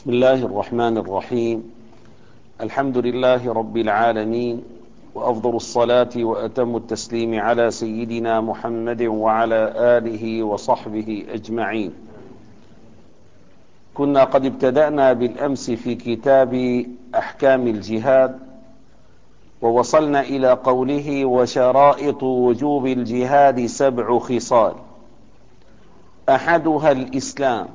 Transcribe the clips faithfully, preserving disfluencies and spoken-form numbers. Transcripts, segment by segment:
بسم الله الرحمن الرحيم. الحمد لله رب العالمين، وأفضل الصلاة وأتم التسليم على سيدنا محمد وعلى آله وصحبه أجمعين. كنا قد ابتدأنا بالأمس في كتاب أحكام الجهاد، ووصلنا إلى قوله: وشرائط وجوب الجهاد سبع خصال، أحدها الإسلام،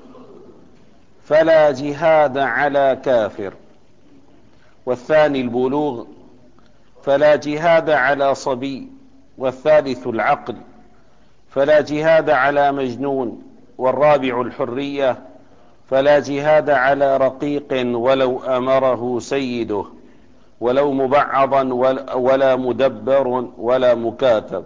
فلا جهاد على كافر، والثاني البلوغ، فلا جهاد على صبي، والثالث العقل، فلا جهاد على مجنون، والرابع الحرية، فلا جهاد على رقيق ولو أمره سيده، ولو مبعضا ولا مدبر ولا مكاتب،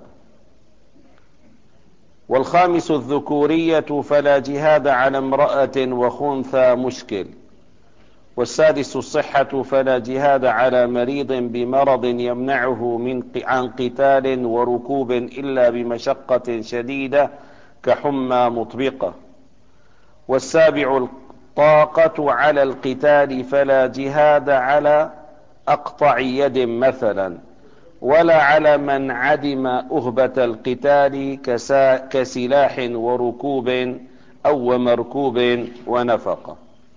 والخامس الذكورية، فلا جهاد على امرأة وخنثى مشكل، والسادس الصحة، فلا جهاد على مريض بمرض يمنعه من عن قتال وركوب إلا بمشقة شديدة كحمى مطبقة، والسابع الطاقة على القتال، فلا جهاد على أقطع يد مثلا، ولا على من عدم أهبة القتال كسلاح وركوب أو مركوب ونفقة.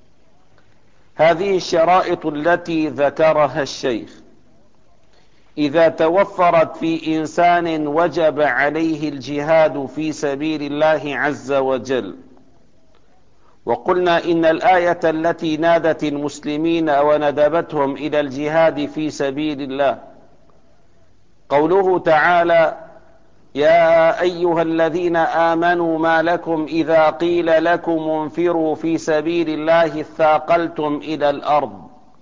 هذه الشرائط التي ذكرها الشيخ إذا توفرت في إنسان وجب عليه الجهاد في سبيل الله عز وجل. وقلنا إن الآية التي نادت المسلمين وندبتهم إلى الجهاد في سبيل الله قوله تعالى: يا أيها الذين آمنوا ما لكم إذا قيل لكم انفروا في سبيل الله اثاقلتم إلى الأرض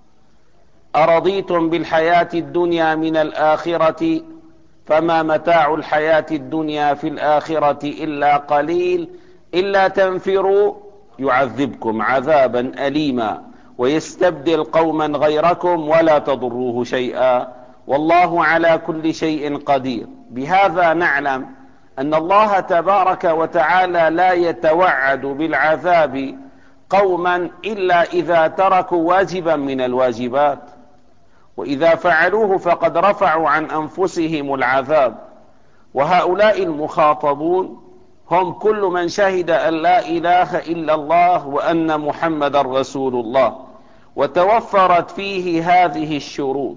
أرضيتم بالحياة الدنيا من الآخرة فما متاع الحياة الدنيا في الآخرة إلا قليل إلا تنفروا يعذبكم عذابا أليما ويستبدل قوما غيركم ولا تضروه شيئا والله على كل شيء قدير. بهذا نعلم أن الله تبارك وتعالى لا يتوعد بالعذاب قوما إلا إذا تركوا واجبا من الواجبات، وإذا فعلوه فقد رفعوا عن أنفسهم العذاب. وهؤلاء المخاطبون هم كل من شهد أن لا إله إلا الله وأن محمد رسول الله وتوفرت فيه هذه الشروط.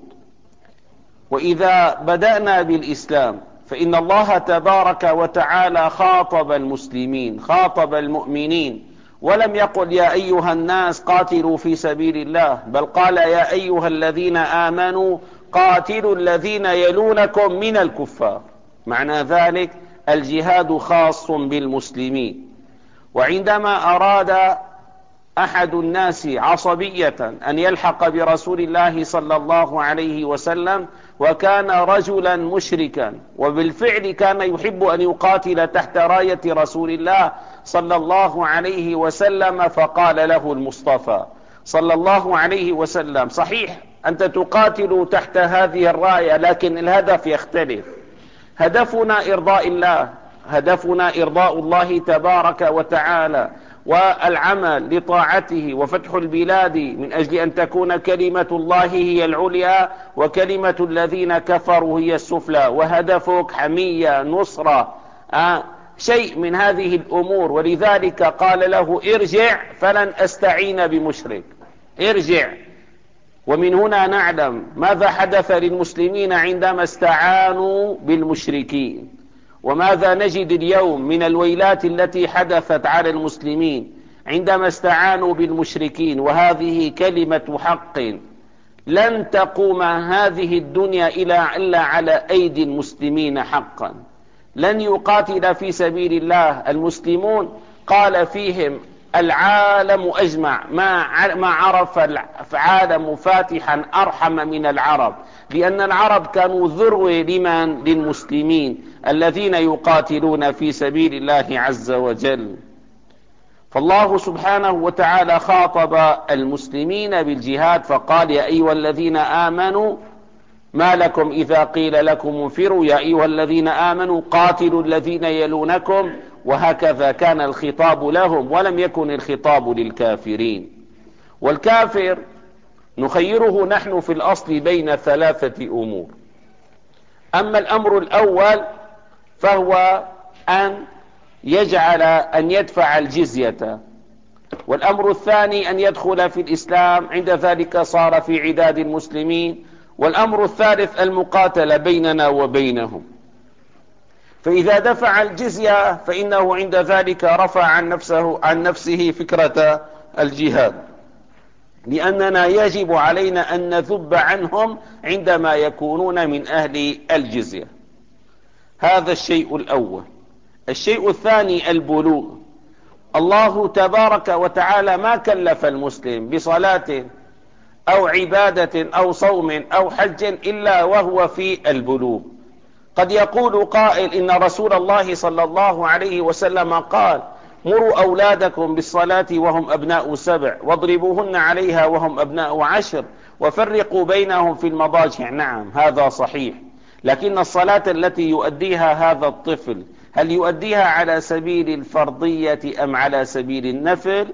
وإذا بدأنا بالإسلام فإن الله تبارك وتعالى خاطب المسلمين، خاطب المؤمنين، ولم يقل يا أيها الناس قاتلوا في سبيل الله، بل قال يا أيها الذين آمنوا قاتلوا الذين يلونكم من الكفار. معنى ذلك الجهاد خاص بالمسلمين. وعندما أراد أحد الناس عصبية أن يلحق برسول الله صلى الله عليه وسلم وكان رجلا مشركا وبالفعل كان يحب أن يقاتل تحت راية رسول الله صلى الله عليه وسلم، فقال له المصطفى صلى الله عليه وسلم: صحيح أنت تقاتل تحت هذه الراية لكن الهدف يختلف، هدفنا إرضاء الله، هدفنا إرضاء الله تبارك وتعالى والعمل لطاعته وفتح البلاد من أجل أن تكون كلمة الله هي العليا وكلمة الذين كفروا هي السفلى، وهدفك حمية نصرة آه شيء من هذه الأمور. ولذلك قال له: ارجع فلن أستعين بمشرك، ارجع. ومن هنا نعلم ماذا حدث للمسلمين عندما استعانوا بالمشركين، وماذا نجد اليوم من الويلات التي حدثت على المسلمين عندما استعانوا بالمشركين. وهذه كلمة حق لن تقوم هذه الدنيا إلا على أيدي المسلمين حقا. لن يقاتل في سبيل الله المسلمون قال فيهم العالم أجمع، ما ما عرف العالم فاتحا أرحم من العرب، لأن العرب كانوا ذروة لمن؟ للمسلمين الذين يقاتلون في سبيل الله عز وجل. فالله سبحانه وتعالى خاطب المسلمين بالجهاد فقال: يا أيها الذين آمنوا ما لكم إذا قيل لكم انفروا، يا أيها الذين آمنوا قاتلوا الذين يلونكم، وهكذا كان الخطاب لهم ولم يكن الخطاب للكافرين. والكافر نخيره نحن في الأصل بين ثلاثة أمور. أما الأمر الأول فهو أن يجعل أن يدفع الجزية، والأمر الثاني أن يدخل في الإسلام، عند ذلك صار في عداد المسلمين، والأمر الثالث المقاتلة بيننا وبينهم. فإذا دفع الجزية فإنه عند ذلك رفع عن نفسه, عن نفسه فكرة الجهاد، لأننا يجب علينا أن نذب عنهم عندما يكونون من أهل الجزية. هذا الشيء الأول. الشيء الثاني البلوغ. الله تبارك وتعالى ما كلف المسلم بصلاة أو عبادة أو صوم أو حج إلا وهو في البلوغ. قد يقول قائل إن رسول الله صلى الله عليه وسلم قال: مروا أولادكم بالصلاة وهم أبناء سبع، واضربوهن عليها وهم أبناء عشر، وفرقوا بينهم في المضاجع. نعم، هذا صحيح، لكن الصلاة التي يؤديها هذا الطفل هل يؤديها على سبيل الفرضية أم على سبيل النفل؟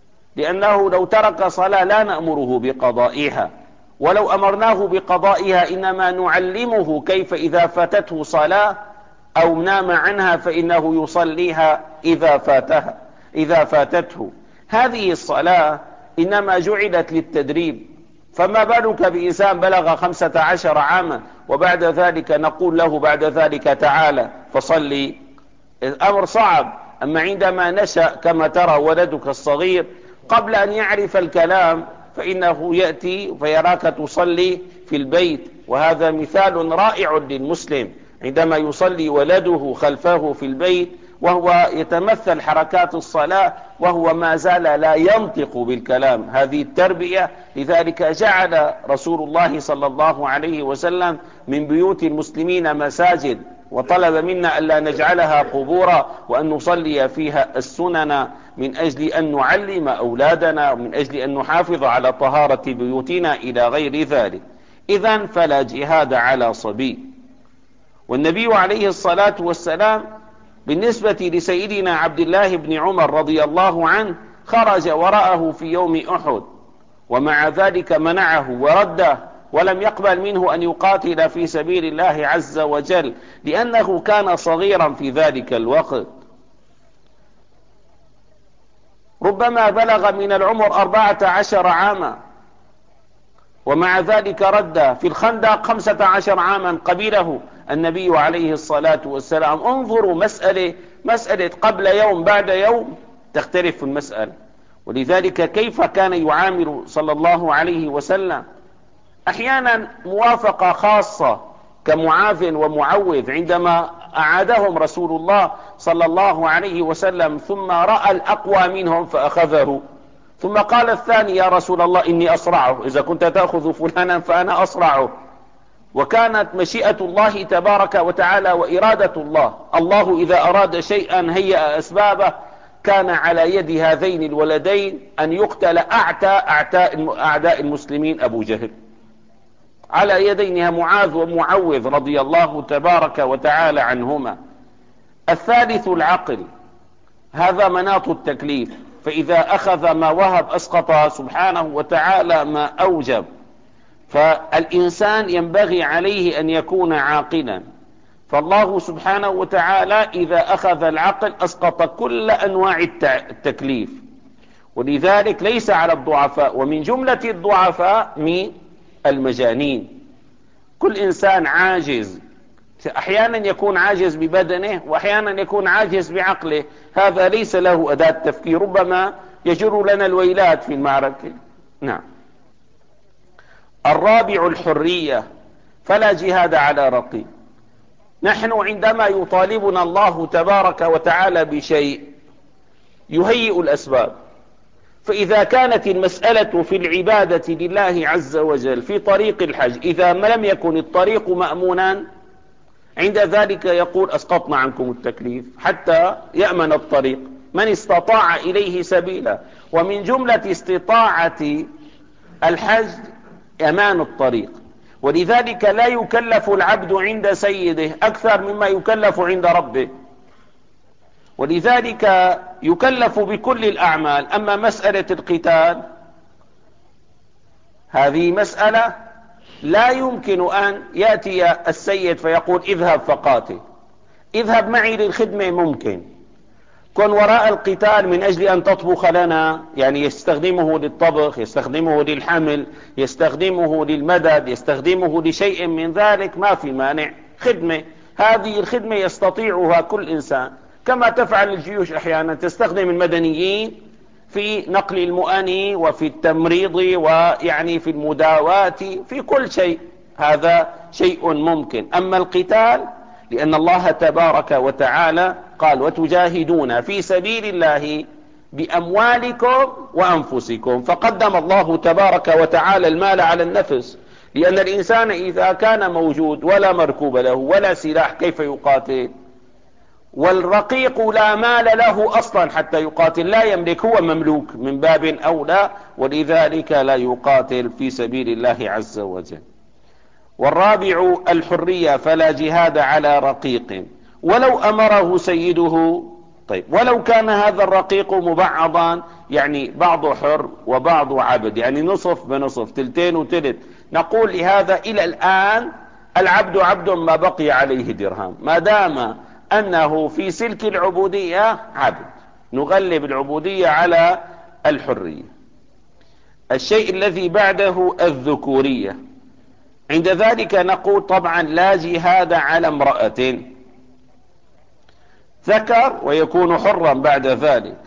لأنه لو ترك صلاة لا نأمره بقضائها، ولو أمرناه بقضائها إنما نعلمه كيف إذا فاتته صلاة أو نام عنها فإنه يصليها إذا فاتها إذا فاتته. هذه الصلاة إنما جعلت للتدريب، فما بالك بإنسان بلغ خمسة عشر عاما وبعد ذلك نقول له بعد ذلك تعالى فصلي؟ الأمر صعب. أما عندما نشأ كما ترى ولدك الصغير قبل أن يعرف الكلام فإنه يأتي فيراك تصلي في البيت، وهذا مثال رائع للمسلم عندما يصلي ولده خلفه في البيت وهو يتمثل حركات الصلاة وهو ما زال لا ينطق بالكلام. هذه التربية. لذلك جعل رسول الله صلى الله عليه وسلم من بيوت المسلمين مساجد، وطلب منا ألا نجعلها قبورا، وأن نصلي فيها السنن من أجل أن نعلم أولادنا، ومن أجل أن نحافظ على طهارة بيوتنا إلى غير ذلك. إذن فلا جهاد على صبي. والنبي عليه الصلاة والسلام بالنسبة لسيدنا عبد الله بن عمر رضي الله عنه خرج وراءه في يوم أحد، ومع ذلك منعه ورده ولم يقبل منه أن يقاتل في سبيل الله عز وجل، لأنه كان صغيرا في ذلك الوقت، ربما بلغ من العمر أربعة عشر عاما، ومع ذلك رد. في الخندق خمسة عشر عاما قبله النبي عليه الصلاة والسلام. انظروا، مسألة مسألة قبل يوم بعد يوم تختلف المسألة. ولذلك كيف كان يعامل صلى الله عليه وسلم؟ أحيانا موافقة خاصة كمعاذ ومعوذ عندما أعادهم رسول الله صلى الله عليه وسلم، ثم رأى الأقوى منهم فأخذه، ثم قال الثاني: يا رسول الله إني أصرعه، إذا كنت تأخذ فلانا فأنا أصرعه. وكانت مشيئة الله تبارك وتعالى وإرادة الله، الله إذا أراد شيئا هيأ أسبابه. كان على يد هذين الولدين أن يقتل أعتى أعداء المسلمين أبو جهل، على يدينها معاذ ومعوذ رضي الله تبارك وتعالى عنهما. الثالث العقل، هذا مناط التكليف، فإذا أخذ ما وهب أسقط سبحانه وتعالى ما أوجب. فالإنسان ينبغي عليه أن يكون عاقلا، فالله سبحانه وتعالى إذا أخذ العقل أسقط كل أنواع التكليف. ولذلك ليس على الضعفاء، ومن جملة الضعفاء من المجانين. كل إنسان عاجز، أحيانا يكون عاجز ببدنه وأحيانا يكون عاجز بعقله، هذا ليس له أداة تفكير، ربما يجر لنا الويلات في المعركة. نعم. الرابع الحرية، فلا جهاد على رقيب. نحن عندما يطالبنا الله تبارك وتعالى بشيء يهيئ الأسباب، فإذا كانت المسألة في العبادة لله عز وجل في طريق الحج، إذا ما لم يكن الطريق مأمونا عند ذلك يقول أسقطنا عنكم التكليف حتى يأمن الطريق. من استطاع إليه سبيلا، ومن جملة استطاعة الحج أمان الطريق. ولذلك لا يكلف العبد عند سيده أكثر مما يكلف عند ربه، ولذلك يكلف بكل الأعمال. أما مسألة القتال هذه مسألة لا يمكن أن يأتي السيد فيقول اذهب فقاتل، اذهب معي للخدمة ممكن، كن وراء القتال من أجل أن تطبخ لنا، يعني يستخدمه للطبخ، يستخدمه للحمل، يستخدمه للمدد، يستخدمه لشيء من ذلك، ما في مانع. خدمة، هذه الخدمة يستطيعها كل إنسان، كما تفعل الجيوش أحيانا، تستخدم المدنيين في نقل المؤن وفي التمريض ويعني في المداواة في كل شيء، هذا شيء ممكن. أما القتال لأن الله تبارك وتعالى قال وتجاهدون في سبيل الله بأموالكم وأنفسكم، فقدم الله تبارك وتعالى المال على النفس، لأن الإنسان إذا كان موجود ولا مركوب له ولا سلاح كيف يقاتل؟ والرقيق لا مال له أصلا حتى يقاتل، لا يملك، هو مملوك من باب أولى، ولذلك لا يقاتل في سبيل الله عز وجل. والرابع الحرية، فلا جهاد على رقيق ولو أمره سيده. طيب ولو كان هذا الرقيق مبعضا، يعني بعض حر وبعض عبد، يعني نصف بنصف، تلتين وتلت، نقول لهذا إلى الآن العبد عبد ما بقي عليه درهم، ما دام أنه في سلك العبودية عبد، نغلب العبودية على الحرية. الشيء الذي بعده الذكورية، عند ذلك نقول طبعا لا جهاد على امرأة ذكر ويكون حرا بعد ذلك،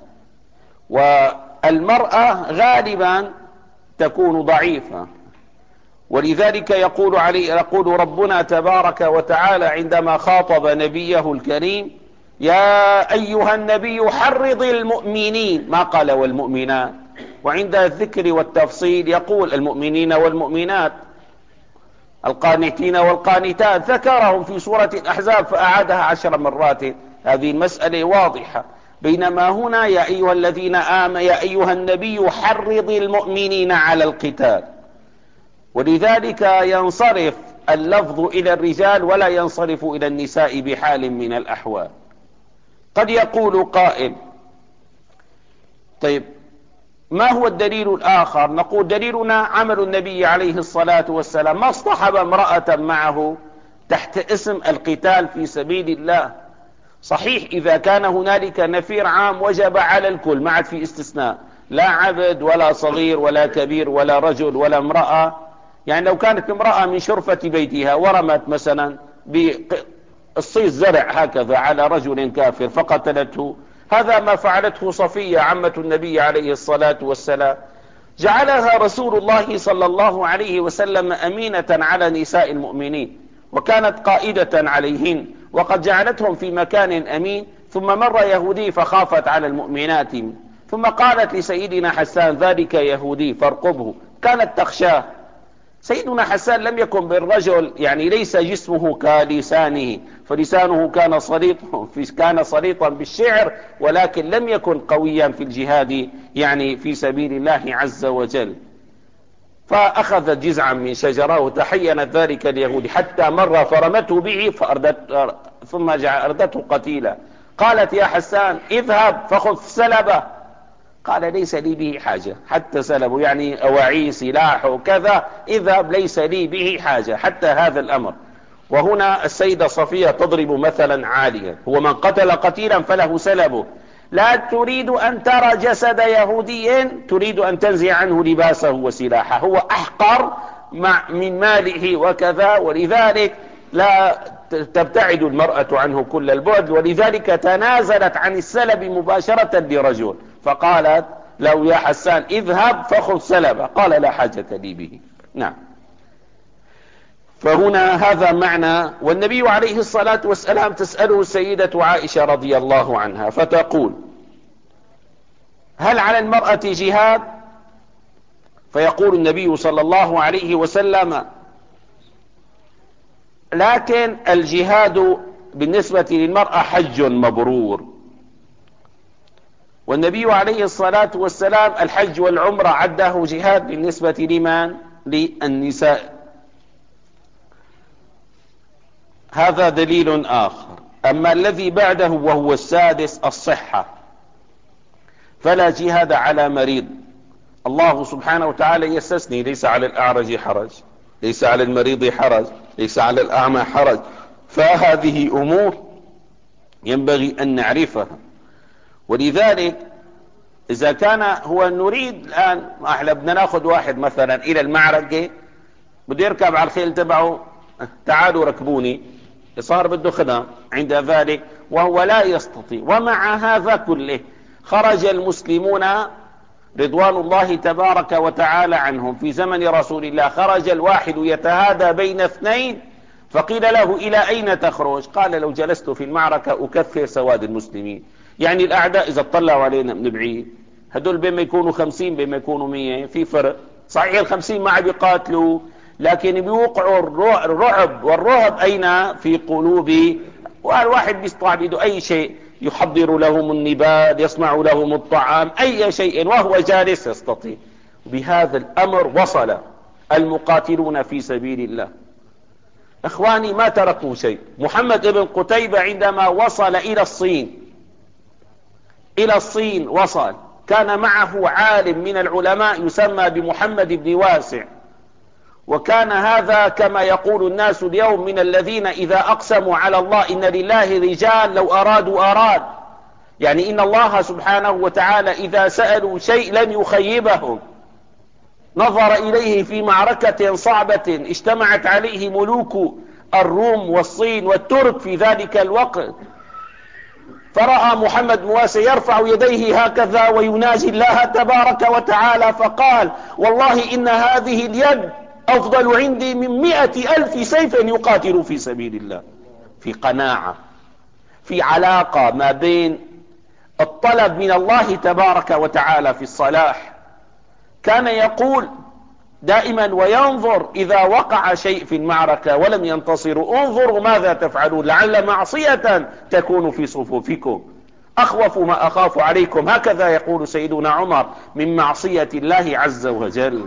والمرأة غالبا تكون ضعيفة، ولذلك يقول عليه يقول ربنا تبارك وتعالى عندما خاطب نبيه الكريم يا أيها النبي حرض المؤمنين، ما قال والمؤمنات، وعند الذكر والتفصيل يقول المؤمنين والمؤمنات، القانتين والقانتات، ذكرهم في سورة الأحزاب فأعادها عشر مرات، هذه المسألة واضحة. بينما هنا يا أيها الذين آمنوا يا أيها النبي حرض المؤمنين على القتال، ولذلك ينصرف اللفظ إلى الرجال ولا ينصرف إلى النساء بحال من الأحوال. قد يقول قائل طيب ما هو الدليل الآخر؟ نقول دليلنا عمل النبي عليه الصلاة والسلام، ما اصطحب امرأة معه تحت اسم القتال في سبيل الله. صحيح إذا كان هنالك نفير عام وجب على الكل، ما عاد في استثناء، لا عبد ولا صغير ولا كبير ولا رجل ولا امرأة. يعني لو كانت امرأة من شرفة بيتها ورمت مثلا بالصيص زرع هكذا على رجل كافر فقتلته، هذا ما فعلته صفية عمة النبي عليه الصلاة والسلام، جعلها رسول الله صلى الله عليه وسلم أمينة على نساء المؤمنين، وكانت قائدة عليهن، وقد جعلتهم في مكان أمين. ثم مر يهودي فخافت على المؤمنات، ثم قالت لسيدنا حسان ذلك يهودي فارقبه، كانت تخشاه. سيدنا حسان لم يكن بالرجل، يعني ليس جسمه كلسانه، فلسانه كان صليطا كان صليطا بالشعر، ولكن لم يكن قويا في الجهاد يعني في سبيل الله عز وجل. فأخذت جزعا من شجرة وتحينت ذلك اليهودي حتى مر فرمته به فأردت ثم أردته قتيلا. قالت يا حسان اذهب فخذ سلبه، قال ليس لي به حاجة، حتى سلبه يعني أواعي سلاح وكذا، اذهب ليس لي به حاجة حتى هذا الأمر. وهنا السيدة صفية تضرب مثلا عاليا، هو من قتل قتيلا فله سلبه، لا تريد أن ترى جسد يهودي، تريد أن تنزع عنه لباسه وسلاحه، هو أحقر مع من ماله وكذا، ولذلك لا تبتعد المرأة عنه كل البعد، ولذلك تنازلت عن السلب مباشرة لرجل، فقالت لو يا حسان اذهب فخذ سلبه، قال لا حاجة لي به. نعم. فهنا هذا معنى. والنبي عليه الصلاة والسلام تسأله السيدة عائشة رضي الله عنها فتقول هل على المرأة جهاد؟ فيقول النبي صلى الله عليه وسلم لكن الجهاد بالنسبة للمرأة حج مبرور. والنبي عليه الصلاة والسلام الحج والعمرة عده جهاد بالنسبة لمن؟ للنساء. هذا دليل آخر. أما الذي بعده وهو السادس الصحة، فلا جهاد على مريض، الله سبحانه وتعالى يستثني: ليس على الأعرج حرج، ليس على المريض حرج، ليس على الأعمى حرج. فهذه أمور ينبغي أن نعرفها. ولذلك إذا كان هو نريد الآن، احنا بدنا ناخذ واحد مثلا إلى المعركة، بده يركب على الخيل تبعه، تعالوا ركبوني، صار بده خدام عند ذلك وهو لا يستطيع. ومع هذا كله خرج المسلمون رضوان الله تبارك وتعالى عنهم في زمن رسول الله، خرج الواحد يتهادى بين اثنين، فقيل له: إلى أين تخرج؟ قال: لو جلست في المعركة أكثر سواد المسلمين. يعني الأعداء إذا اطلعوا علينا من بعيد، هدول بما يكونوا خمسين بما يكونوا مية، في فرق. صحيح الخمسين ما عم بيقاتلوا، لكن بيوقعوا الرعب والرهب أين؟ في قلوب. والواحد بيستطيع بيده أي شيء، يحضر لهم النبال، يصنع لهم الطعام، أي شيء وهو جالس يستطيع. بهذا الأمر وصل المقاتلون في سبيل الله. اخواني ما تركوا شيء. محمد بن قتيبة عندما وصل الى الصين، الى الصين وصل، كان معه عالم من العلماء يسمى بمحمد بن واسع، وكان هذا كما يقول الناس اليوم من الذين اذا اقسموا على الله ان لله رجال لو ارادوا اراد. يعني ان الله سبحانه وتعالى اذا سألوا شيء لن يخيبهم. نظر إليه في معركة صعبة اجتمعت عليه ملوك الروم والصين والترك في ذلك الوقت، فرأى محمد مواسى يرفع يديه هكذا ويناجي الله تبارك وتعالى، فقال: والله إن هذه اليد أفضل عندي من مئة ألف سيف يقاتل في سبيل الله. في قناعة، في علاقة ما بين الطلب من الله تبارك وتعالى في الصلاح. كان يقول دائما وينظر إذا وقع شيء في المعركة ولم ينتصروا: انظروا ماذا تفعلون لعل معصية تكون في صفوفكم، أخوف ما أخاف عليكم، هكذا يقول سيدنا عمر، من معصية الله عز وجل.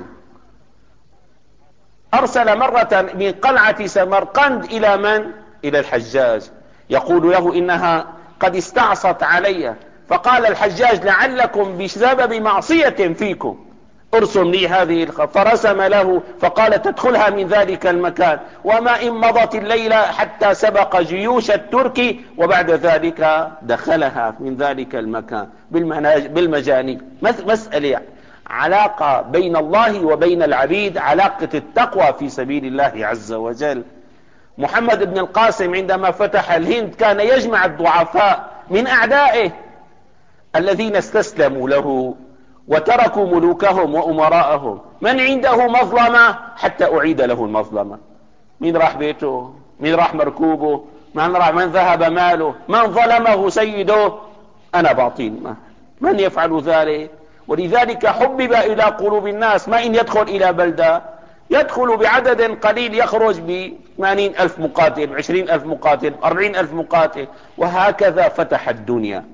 أرسل مرة من قلعة سمرقند إلى من؟ إلى الحجاج، يقول له: إنها قد استعصت علي. فقال الحجاج: لعلكم بسبب معصية فيكم، ارسم لي هذه الخط. فرسم له فقال: تدخلها من ذلك المكان. وما إن مضت الليلة حتى سبق جيوش الترك، وبعد ذلك دخلها من ذلك المكان بالمجانيق. مسألة علاقة بين الله وبين العبيد، علاقة التقوى في سبيل الله عز وجل. محمد بن القاسم عندما فتح الهند كان يجمع الضعفاء من أعدائه الذين استسلموا له وتركوا ملوكهم وأمراءهم. من عنده مظلمة حتى أعيد له المظلمة. من راح بيته؟ من راح مركوبه؟ من راح؟ من ذهب ماله؟ من ظلمه سيده؟ أنا بعطيه. من يفعل ذلك؟ ولذلك حبب إلى قلوب الناس. ما إن يدخل إلى بلدة يدخل بعدد قليل، يخرج بثمانين ألف مقاتل، عشرين ألف مقاتل، أربعين ألف مقاتل، وهكذا فتح الدنيا.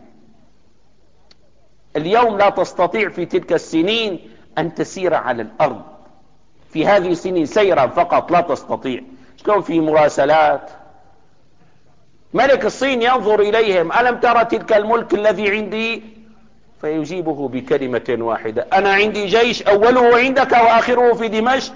اليوم لا تستطيع في تلك السنين أن تسير على الأرض، في هذه السنين سيرا فقط لا تستطيع. شلون في مراسلات ملك الصين ينظر إليهم: ألم ترى تلك الملك الذي عندي؟ فيجيبه بكلمة واحدة: أنا عندي جيش أوله عندك وآخره في دمشق.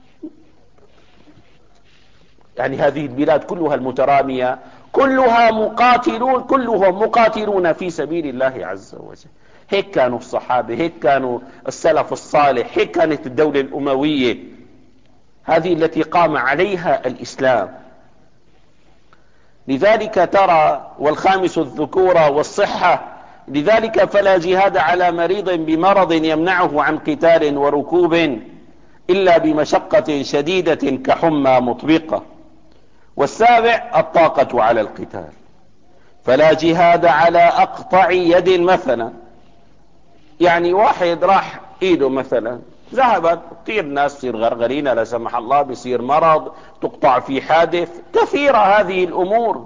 يعني هذه البلاد كلها المترامية كلها مقاتلون، كلهم مقاتلون في سبيل الله عز وجل. هيك كانوا الصحابة، هيك كانوا السلف الصالح، هيك كانت الدولة الأموية، هذه التي قام عليها الإسلام. لذلك ترى، والخامس الذكورة والصحة، لذلك فلا جهاد على مريض بمرض يمنعه عن قتال وركوب إلا بمشقة شديدة كحمى مطبقة. والسابع الطاقة على القتال، فلا جهاد على أقطع يد مثلا. يعني واحد راح ايده مثلا ذهبت، كثير ناس تصير غرغرين لا سمح الله، بيصير مرض، تقطع في حادث، كثيرة هذه الأمور.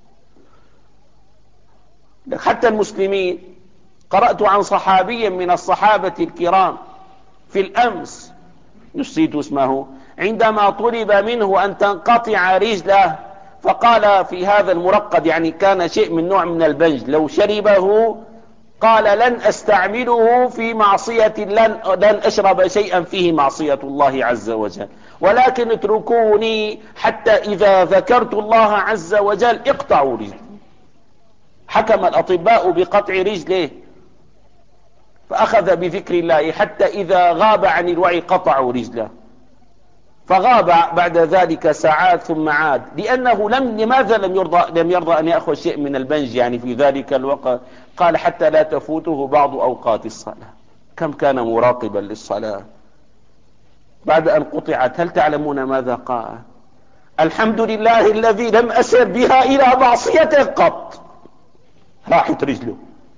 حتى المسلمين، قرأت عن صحابي من الصحابة الكرام في الأمس نسيت اسمه، عندما طلب منه أن تنقطع رجله فقال في هذا المرقد، يعني كان شيء من نوع من البنج، لو شربه قال لن أستعمله في معصية، لن, لن أشرب شيئا فيه معصية الله عز وجل، ولكن اتركوني حتى إذا ذكرت الله عز وجل اقطعوا رجلي. حكم الأطباء بقطع رجله، فأخذ بذكر الله حتى إذا غاب عن الوعي قطعوا رجله، فغاب بعد ذلك ساعات ثم عاد، لأنه لم لماذا لم يرضى لم يرضى أن يأخذ شيء من البنج يعني في ذلك الوقت؟ قال حتى لا تفوته بعض أوقات الصلاة. كم كان مراقبا للصلاة. بعد أن قطعت هل تعلمون ماذا قال؟ الحمد لله الذي لم أسر بها إلى معصية قط. راحت رجله.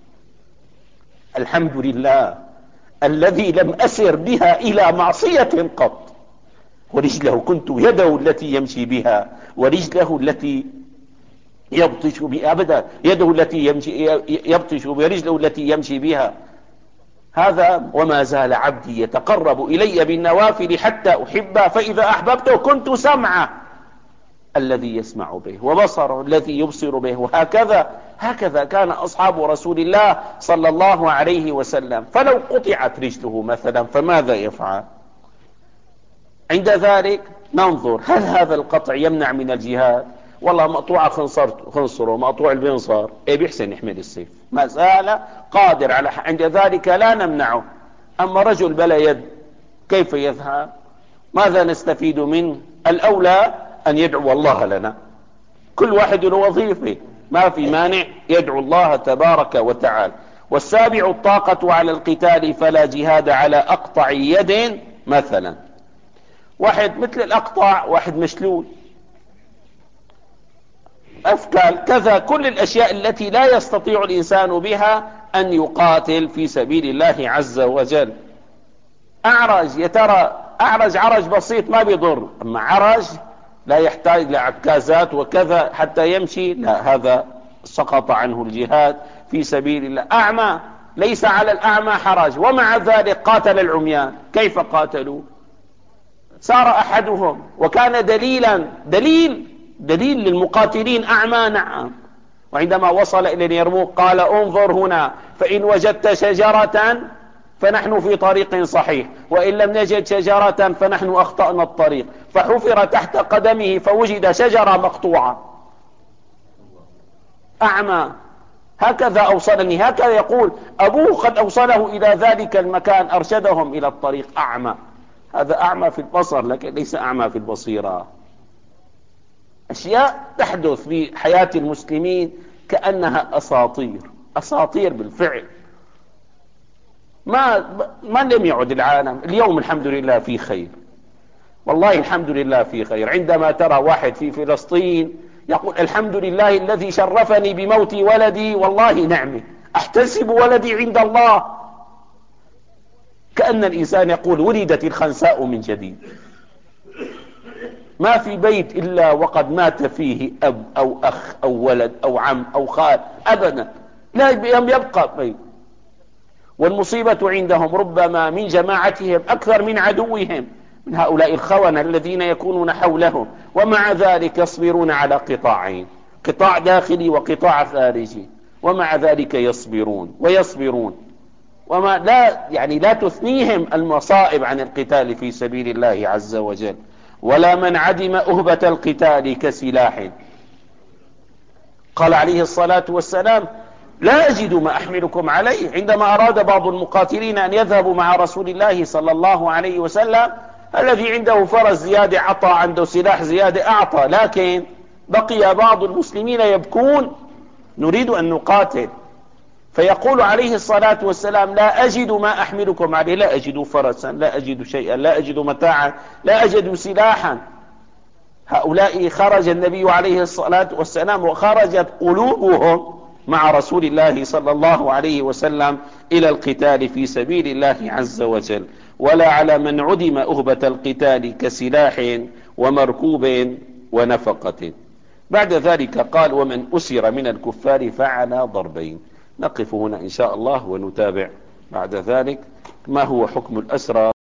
الحمد لله الذي لم أسر بها إلى معصية قط. ورجله كنت يده التي يمشي بها، ورجله التي يبطش بها أبدا، يده التي يمشي يبطش بها، رجله التي يمشي بها. هذا وما زال عبدي يتقرب إلي بالنوافل حتى أحبه، فإذا أحببته كنت سمعه الذي يسمع به، وبصره الذي يبصر به. وهكذا هكذا كان أصحاب رسول الله صلى الله عليه وسلم. فلو قطعت رجله مثلا فماذا يفعل؟ عند ذلك ننظر هل هذا القطع يمنع من الجهاد؟ والله مقطوعة خنصره، مقطوع البنصر، ايه بيحسن يحمل السيف، ما زال قادر على. عند ذلك لا نمنعه. اما رجل بلا يد كيف يذهب؟ ماذا نستفيد منه؟ الاولى ان يدعو الله لنا، كل واحد له وظيفه، ما في مانع يدعو الله تبارك وتعالى. والسابع الطاقة على القتال، فلا جهاد على اقطع يد. مثلا واحد مثل الاقطع، واحد مشلول، أفكال كذا، كل الأشياء التي لا يستطيع الإنسان بها أن يقاتل في سبيل الله عز وجل. أعرج، يا ترى أعرج عرج بسيط ما بيضر، أما عرج لا يحتاج لعكازات وكذا حتى يمشي، لا، هذا سقط عنه الجهاد في سبيل الله. أعمى، ليس على الأعمى حرج، ومع ذلك قاتل العميان. كيف قاتلوا؟ صار أحدهم وكان دليلا دليل دليل للمقاتلين أعمى، نعم، وعندما وصل إلى اليرموك قال انظر هنا، فإن وجدت شجرة فنحن في طريق صحيح، وإن لم نجد شجرة فنحن أخطأنا الطريق. فحفر تحت قدمه فوجد شجرة مقطوعة. أعمى. هكذا أوصلني، هكذا يقول أبوه قد أوصله إلى ذلك المكان، أرشدهم إلى الطريق. أعمى، هذا أعمى في البصر لكن ليس أعمى في البصيرة. أشياء تحدث في حياة المسلمين كأنها أساطير، أساطير بالفعل. ما ما لم يعد العالم اليوم الحمد لله في خير، والله الحمد لله في خير. عندما ترى واحد في فلسطين يقول الحمد لله الذي شرفني بموت ولدي، والله نعمة، أحتسب ولدي عند الله. كأن الإنسان يقول ولدت الخنساء من جديد. ما في بيت إلا وقد مات فيه أب أو أخ أو ولد أو عم أو خال، أبدا لا يبقى بيت. والمصيبة عندهم ربما من جماعتهم أكثر من عدوهم، من هؤلاء الخونة الذين يكونون حولهم، ومع ذلك يصبرون على قطاعين، قطاع داخلي وقطاع خارجي، ومع ذلك يصبرون ويصبرون. وما لا يعني لا تثنيهم المصائب عن القتال في سبيل الله عز وجل. ولا من عدم أهبة القتال كسلاح. قال عليه الصلاة والسلام لا أجد ما أحملكم عليه. عندما أراد بعض المقاتلين أن يذهبوا مع رسول الله صلى الله عليه وسلم، الذي عنده فرس زيادة أعطى، عنده سلاح زيادة أعطى، لكن بقي بعض المسلمين يبكون نريد أن نقاتل. فيقول عليه الصلاة والسلام لا أجد ما أحملكم عليه، لا أجد فرسا، لا أجد شيئا، لا أجد متاعا، لا أجد سلاحا. هؤلاء خرج النبي عليه الصلاة والسلام وخرجت قلوبهم مع رسول الله صلى الله عليه وسلم إلى القتال في سبيل الله عز وجل. ولا على من عدم أهبة القتال كسلاح ومركوب ونفقة. بعد ذلك قال ومن أسر من الكفار فعلى ضربين. نقف هنا إن شاء الله ونتابع بعد ذلك ما هو حكم الأسرى.